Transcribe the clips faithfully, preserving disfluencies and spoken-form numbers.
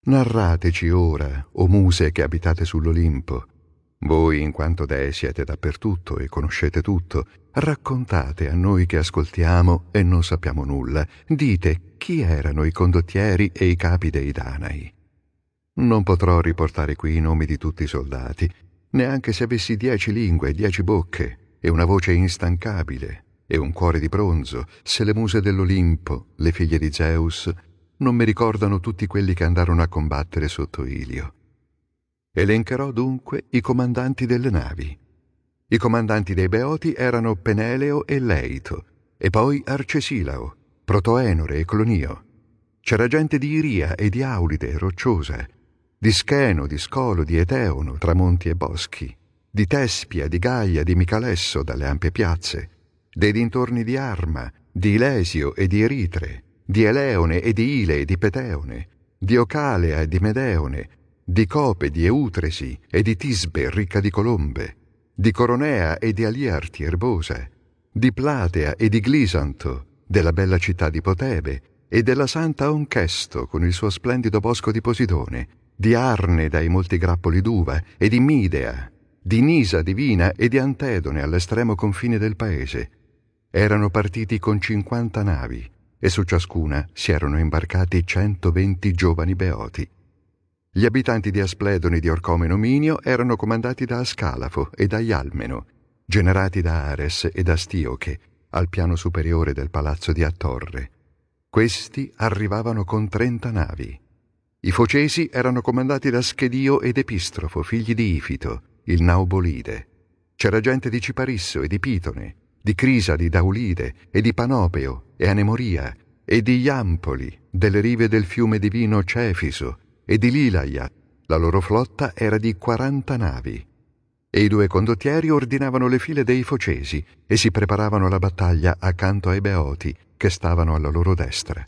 Narrateci ora, o muse che abitate sull'Olimpo. Voi, in quanto dei, siete dappertutto e conoscete tutto, raccontate a noi che ascoltiamo e non sappiamo nulla. Dite chi erano i condottieri e i capi dei Danai. Non potrò riportare qui i nomi di tutti i soldati, neanche se avessi dieci lingue e dieci bocche, e una voce instancabile, e un cuore di bronzo, se le muse dell'Olimpo, le figlie di Zeus, non mi ricordano tutti quelli che andarono a combattere sotto Ilio. Elencherò dunque i comandanti delle navi. I comandanti dei Beoti erano Peneleo e Leito, e poi Arcesilao, Protoenore e Clonio. C'era gente di Iria e di Aulide, rocciosa, di Scheno, di Scolo, di Eteono, tra monti e boschi, di Tespia, di Gaia, di Micalesso, dalle ampie piazze, dei dintorni di Arma, di Ilesio e di Eritre, di Eleone e di Ile e di Peteone, di Ocalea e di Medeone, di Cope, di Eutresi e di Tisbe, ricca di colombe, di Coronea e di Aliarti, erbosa, di Platea e di Glisanto, della bella città di Potebe, e della santa Onchesto con il suo splendido bosco di Posidone, di Arne dai molti grappoli d'uva, e di Midea, di Nisa divina e di Antedone all'estremo confine del paese. Erano partiti con cinquanta navi, e su ciascuna si erano imbarcati centoventi giovani beoti. Gli abitanti di Aspledone e di Orcomeno Minio erano comandati da Ascalafo e da Ialmeno, generati da Ares e da Stioche, al piano superiore del palazzo di Attorre. Questi arrivavano con trenta navi. I Focesi erano comandati da Schedio ed Epistrofo, figli di Ifito, il Naubolide. C'era gente di Ciparisso e di Pitone, di Crisadi, d'Aulide e di Panopeo e Anemoria e di Iampoli, delle rive del fiume divino Cefiso e di Lilaia. La loro flotta era di quaranta navi. E i due condottieri ordinavano le file dei Focesi e si preparavano alla battaglia accanto ai Beoti che stavano alla loro destra.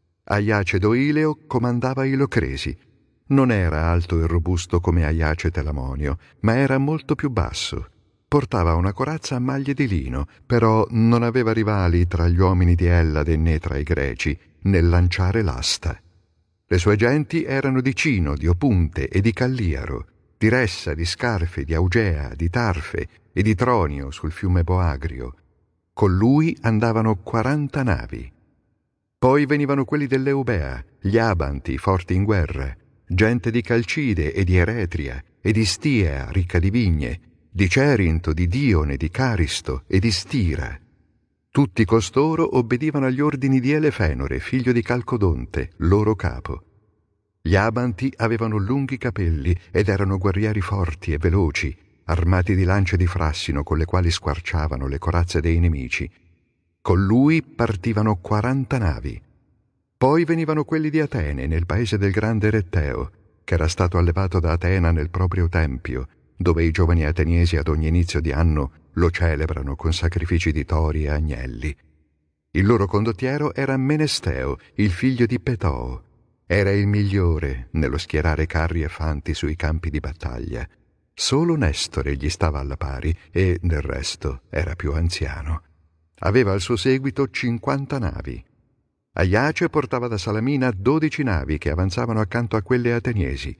Aiace Ileo comandava i Locresi. Non era alto e robusto come Aiace Telamonio, ma era molto più basso. Portava una corazza a maglie di lino, però non aveva rivali tra gli uomini di Ellade né tra i greci nel lanciare l'asta. Le sue genti erano di Cino, di Opunte e di Calliaro, di Ressa, di Scarfe, di Augea, di Tarfe e di Tronio sul fiume Boagrio. Con lui andavano quaranta navi. Poi venivano quelli dell'Eubea, gli Abanti, forti in guerra, gente di Calcide e di Eretria, e di Stiea, ricca di vigne, di Cerinto, di Dione, di Caristo e di Stira. Tutti costoro obbedivano agli ordini di Elefenore, figlio di Calcodonte, loro capo. Gli Abanti avevano lunghi capelli ed erano guerrieri forti e veloci, armati di lance di frassino con le quali squarciavano le corazze dei nemici. Con lui partivano quaranta navi. Poi venivano quelli di Atene, nel paese del grande Retteo, che era stato allevato da Atena nel proprio tempio, dove i giovani ateniesi ad ogni inizio di anno lo celebrano con sacrifici di tori e agnelli. Il loro condottiero era Menesteo, il figlio di Petoo. Era il migliore nello schierare carri e fanti sui campi di battaglia. Solo Nestore gli stava alla pari e, del resto, era più anziano. Aveva al suo seguito cinquanta navi. Aiace portava da Salamina dodici navi che avanzavano accanto a quelle ateniesi.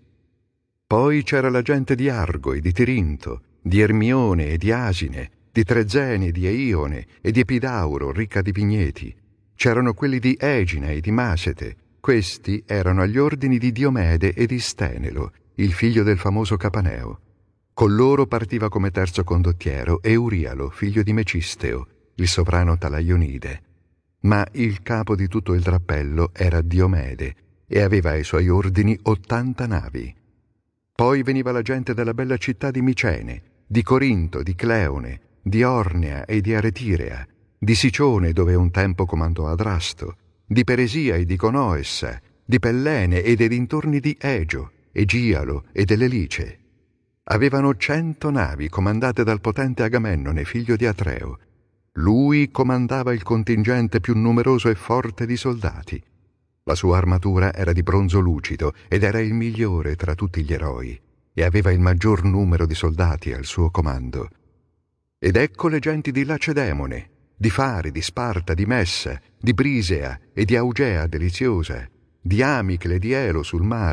Poi c'era la gente di Argo e di Tirinto, di Ermione e di Asine, di Trezene e di Eione e di Epidauro, ricca di vigneti. C'erano quelli di Egina e di Masete. Questi erano agli ordini di Diomede e di Stenelo, il figlio del famoso Capaneo. Con loro partiva come terzo condottiero Eurialo, figlio di Mecisteo, il sovrano Talaionide. Ma il capo di tutto il drappello era Diomede e aveva ai suoi ordini ottanta navi. Poi veniva la gente della bella città di Micene, di Corinto, di Cleone, di Ornea e di Aretirea, di Sicione dove un tempo comandò Adrasto, di Peresia e di Conoessa, di Pellene e dei dintorni di Egio, Egialo e dell'Elice. Avevano cento navi comandate dal potente Agamennone, figlio di Atreo. Lui comandava il contingente più numeroso e forte di soldati. La sua armatura era di bronzo lucido ed era il migliore tra tutti gli eroi, e aveva il maggior numero di soldati al suo comando. Ed ecco le genti di Lacedemone, di Fari, di Sparta, di Messa, di Brisea e di Augea deliziosa, di Amicle e di Elo sul mare,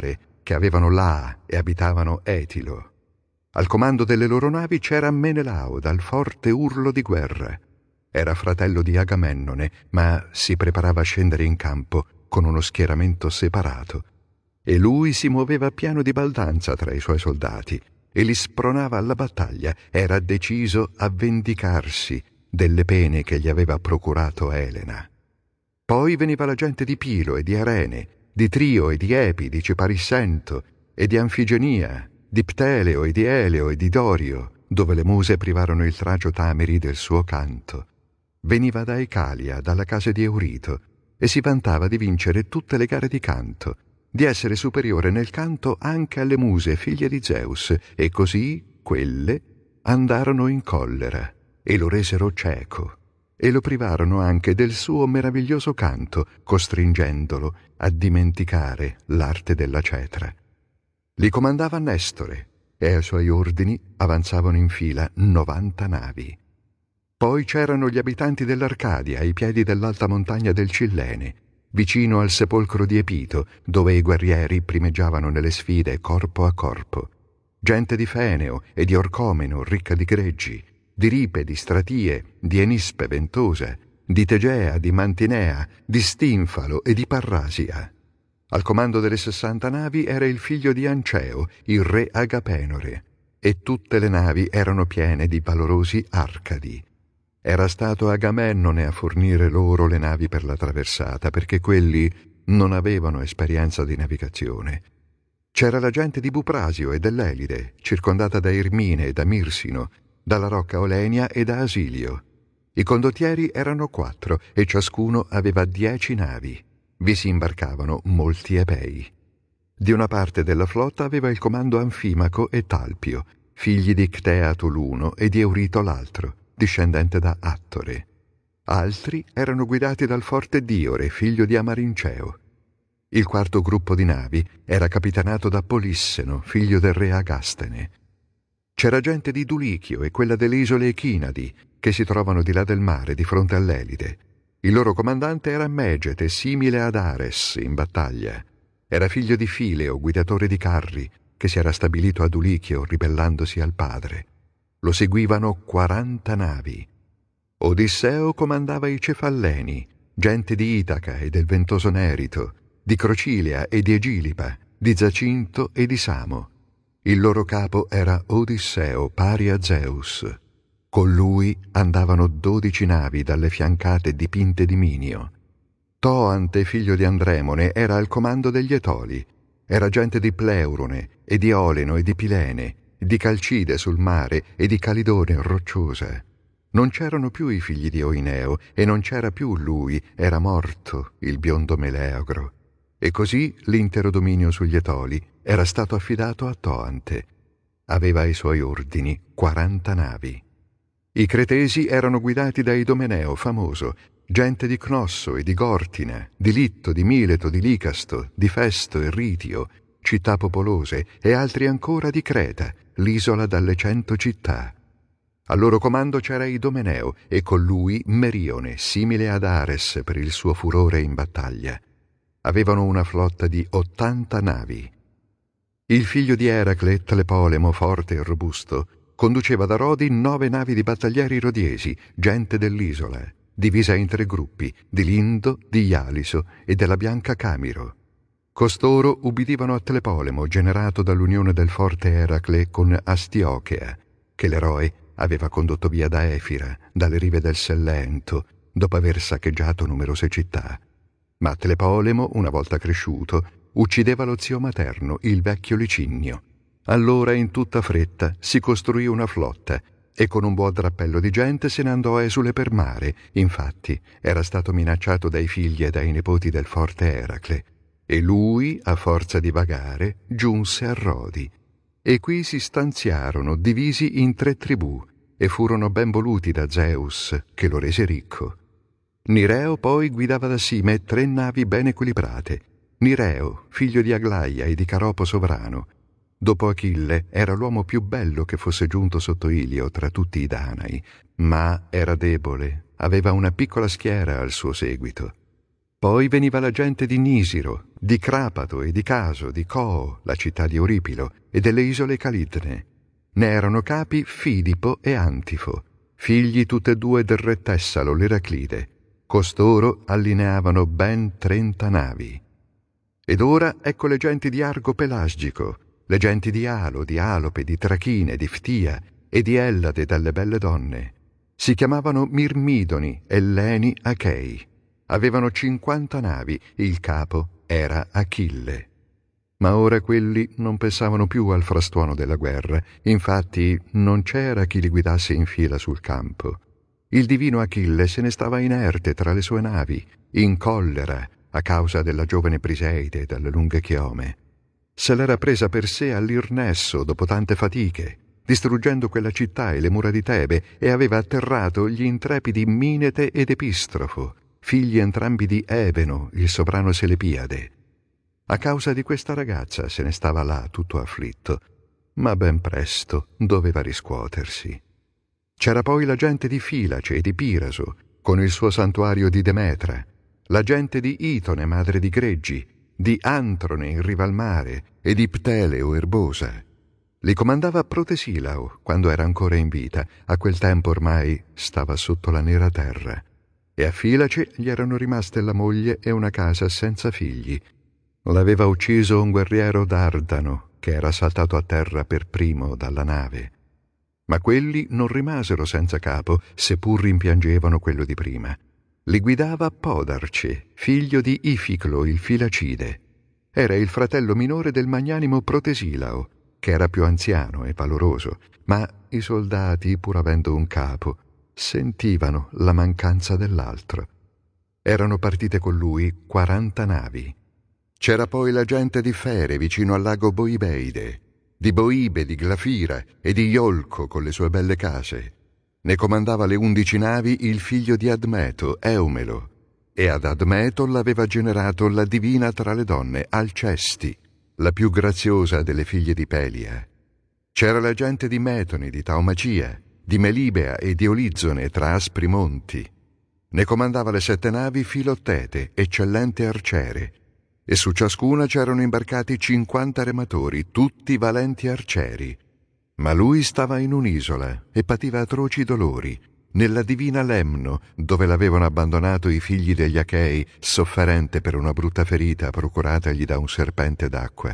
che avevano Laa e abitavano Etilo. Al comando delle loro navi c'era Menelao dal forte urlo di guerra. Era fratello di Agamennone, ma si preparava a scendere in campo con uno schieramento separato. E lui si muoveva pieno di baldanza tra i suoi soldati e li spronava alla battaglia. Era deciso a vendicarsi delle pene che gli aveva procurato Elena. Poi veniva la gente di Pilo e di Arene, di Trio e di Epi, di Ciparissento e di Anfigenia, di Pteleo e di Eleo e di Dorio, dove le muse privarono il Tragio Tameri del suo canto. Veniva da Ecalia, dalla casa di Eurito, e si vantava di vincere tutte le gare di canto, di essere superiore nel canto anche alle muse figlie di Zeus, e così quelle andarono in collera e lo resero cieco, e lo privarono anche del suo meraviglioso canto, costringendolo a dimenticare l'arte della cetra. Li comandava Nestore, e ai suoi ordini avanzavano in fila novanta navi. Poi c'erano gli abitanti dell'Arcadia ai piedi dell'alta montagna del Cillene, vicino al sepolcro di Epito, dove i guerrieri primeggiavano nelle sfide corpo a corpo. Gente di Feneo e di Orcomeno, ricca di greggi, di Ripe, di Stratie, di Enispe ventosa, di Tegea, di Mantinea, di Stinfalo e di Parrasia. Al comando delle sessanta navi era il figlio di Anceo, il re Agapenore, e tutte le navi erano piene di valorosi Arcadi. Era stato Agamennone a fornire loro le navi per la traversata, perché quelli non avevano esperienza di navigazione. C'era la gente di Buprasio e dell'Elide, circondata da Ermine e da Mirsino, dalla rocca Olenia e da Asilio. I condottieri erano quattro e ciascuno aveva dieci navi. Vi si imbarcavano molti ebei. Di una parte della flotta aveva il comando Anfimaco e Talpio, figli di Cteato l'uno e di Eurito l'altro, discendente da Attore. Altri erano guidati dal forte Diore, figlio di Amarinceo. Il quarto gruppo di navi era capitanato da Polisseno, figlio del re Agastene. C'era gente di Dulichio e quella delle isole Echinadi, che si trovano di là del mare, di fronte all'Elide. Il loro comandante era Megete, simile ad Ares in battaglia. Era figlio di Fileo, guidatore di carri, che si era stabilito a Dulichio ribellandosi al padre. Lo seguivano quaranta navi. Odisseo comandava i Cefalleni, gente di Itaca e del ventoso Nerito, di Crocilea e di Egilipa, di Zacinto e di Samo. Il loro capo era Odisseo, pari a Zeus. Con lui andavano dodici navi dalle fiancate dipinte di Minio. Toante, figlio di Andremone, era al comando degli Etoli. Era gente di Pleurone e di Oleno e di Pilene, di Calcide sul mare e di Calidone rocciosa. Non c'erano più i figli di Oineo e non c'era più lui, era morto il biondo Meleagro. E così l'intero dominio sugli Etoli era stato affidato a Toante. Aveva ai suoi ordini quaranta navi. I Cretesi erano guidati da Idomeneo famoso, gente di Cnosso e di Gortina, di Litto, di Mileto, di Licasto, di Festo e Ritio, città popolose, e altri ancora di Creta, l'isola dalle cento città. Al loro comando c'era Idomeneo e con lui Merione, simile ad Ares per il suo furore in battaglia. Avevano una flotta di ottanta navi. Il figlio di Eracle, Tlepolemo, forte e robusto, conduceva da Rodi nove navi di battaglieri rodiesi, gente dell'isola, divisa in tre gruppi, di Lindo, di Ialiso e della Bianca Camiro. Costoro ubbidivano a Tlepolemo, generato dall'unione del forte Eracle con Astiochea, che l'eroe aveva condotto via da Efira, dalle rive del Sellento, dopo aver saccheggiato numerose città. Ma Tlepolemo, una volta cresciuto, uccideva lo zio materno, il vecchio Licinio. Allora in tutta fretta si costruì una flotta e con un buon drappello di gente se ne andò esule per mare. Infatti era stato minacciato dai figli e dai nipoti del forte Eracle. E lui, a forza di vagare, giunse a Rodi. E qui si stanziarono, divisi in tre tribù, e furono ben voluti da Zeus, che lo rese ricco. Nireo poi guidava da Sime tre navi ben equilibrate. Nireo, figlio di Aglaia e di Caropo sovrano. Dopo Achille era l'uomo più bello che fosse giunto sotto Ilio tra tutti i Danai, ma era debole, aveva una piccola schiera al suo seguito. Poi veniva la gente di Nisiro, di Crapato e di Caso, di Coo, la città di Euripilo, e delle isole Calidne. Ne erano capi Fidipo e Antifo, figli tutte e due del re Tessalo, l'Eraclide. Costoro allineavano ben trenta navi. Ed ora ecco le genti di Argo Pelasgico, le genti di Alo, di Alope, di Trachine, di Ftia e di Ellade dalle belle donne. Si chiamavano Mirmidoni, Elleni, Achei. Avevano cinquanta navi, il capo era Achille. Ma ora quelli non pensavano più al frastuono della guerra, infatti non c'era chi li guidasse in fila sul campo. Il divino Achille se ne stava inerte tra le sue navi, in collera, a causa della giovane Briseide e dalle lunghe chiome. Se l'era presa per sé all'Irnesso dopo tante fatiche, distruggendo quella città e le mura di Tebe, e aveva atterrato gli intrepidi Minete ed Epistrofo, figli entrambi di Ebeno, il sovrano Selepiade. A causa di questa ragazza se ne stava là tutto afflitto, ma ben presto doveva riscuotersi. C'era poi la gente di Filace e di Piraso, con il suo santuario di Demetra, la gente di Itone, madre di greggi, di Antrone in riva al mare e di Pteleo erbosa. Li comandava Protesilao quando era ancora in vita, a quel tempo ormai stava sotto la nera terra, e a Filace gli erano rimaste la moglie e una casa senza figli. L'aveva ucciso un guerriero Dardano, che era saltato a terra per primo dalla nave. Ma quelli non rimasero senza capo, seppur rimpiangevano quello di prima. Li guidava Podarce, figlio di Ificlo il Filacide. Era il fratello minore del magnanimo Protesilao, che era più anziano e valoroso, ma i soldati, pur avendo un capo, sentivano la mancanza dell'altro. Erano partite con lui quaranta navi. C'era poi la gente di Fere vicino al lago Boibeide, di Boibe, di Glafira e di Iolco con le sue belle case. Ne comandava le undici navi il figlio di Admeto, Eumelo, e ad Admeto l'aveva generato la divina tra le donne, Alcesti, la più graziosa delle figlie di Pelia. C'era la gente di Metone, di Taumacia, di Melibea e di Olizzone tra aspri monti. Ne comandava le sette navi Filottete, eccellente arciere, e su ciascuna c'erano imbarcati cinquanta rematori, tutti valenti arcieri. Ma lui stava in un'isola e pativa atroci dolori, nella divina Lemno, dove l'avevano abbandonato i figli degli Achei, sofferente per una brutta ferita procuratagli da un serpente d'acqua.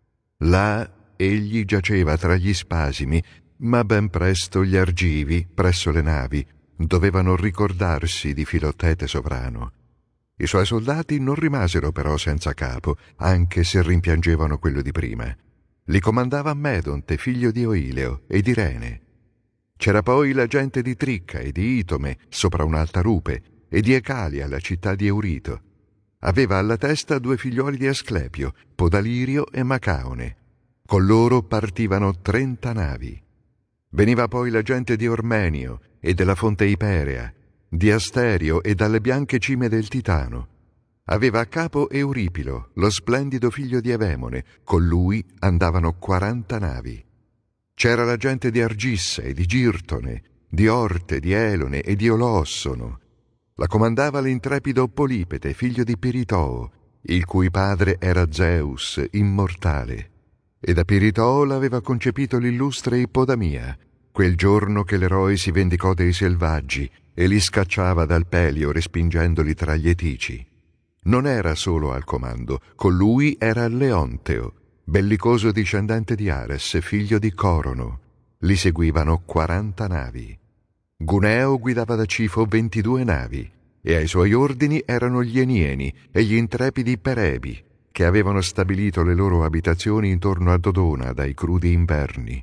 Là egli giaceva tra gli spasimi, ma ben presto gli argivi, presso le navi, dovevano ricordarsi di Filottete sovrano. I suoi soldati non rimasero però senza capo, anche se rimpiangevano quello di prima. Li comandava Medonte, figlio di Oileo, e di Rene. C'era poi la gente di Tricca e di Itome, sopra un'alta rupe, e di Ecalia, la città di Eurito. Aveva alla testa due figlioli di Asclepio, Podalirio e Macaone. Con loro partivano trenta navi. Veniva poi la gente di Ormenio e della fonte Iperea, di Asterio e dalle bianche cime del Titano. Aveva a capo Euripilo, lo splendido figlio di Evemone, con lui andavano quaranta navi. C'era la gente di Argissa e di Girtone, di Orte, di Elone e di Olossono. La comandava l'intrepido Polipete, figlio di Piritoo, il cui padre era Zeus, immortale. E da Piritoo l'aveva concepito l'illustre Ippodamia, quel giorno che l'eroe si vendicò dei selvaggi e li scacciava dal Pelio respingendoli tra gli Etici. Non era solo al comando, con lui era Leonteo, bellicoso discendente di Ares, figlio di Corono. Li seguivano quaranta navi. Guneo guidava da Cifo ventidue navi, e ai suoi ordini erano gli Enieni e gli intrepidi Perebi, che avevano stabilito le loro abitazioni intorno a Dodona dai crudi inverni.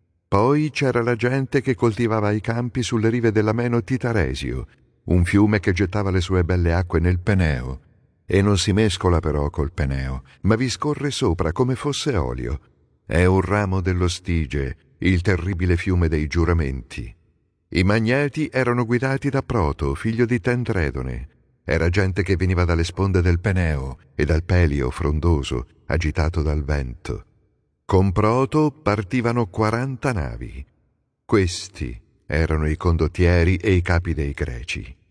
Poi c'era la gente che coltivava i campi sulle rive dell'ameno Titaresio, un fiume che gettava le sue belle acque nel Peneo, e non si mescola però col Peneo, ma vi scorre sopra come fosse olio. È un ramo dello Stige, il terribile fiume dei giuramenti. I Magneti erano guidati da Proto, figlio di Tendredone. Era gente che veniva dalle sponde del Peneo e dal Pelio frondoso, agitato dal vento. Con Proto partivano quaranta navi. Questi erano i condottieri e i capi dei Greci.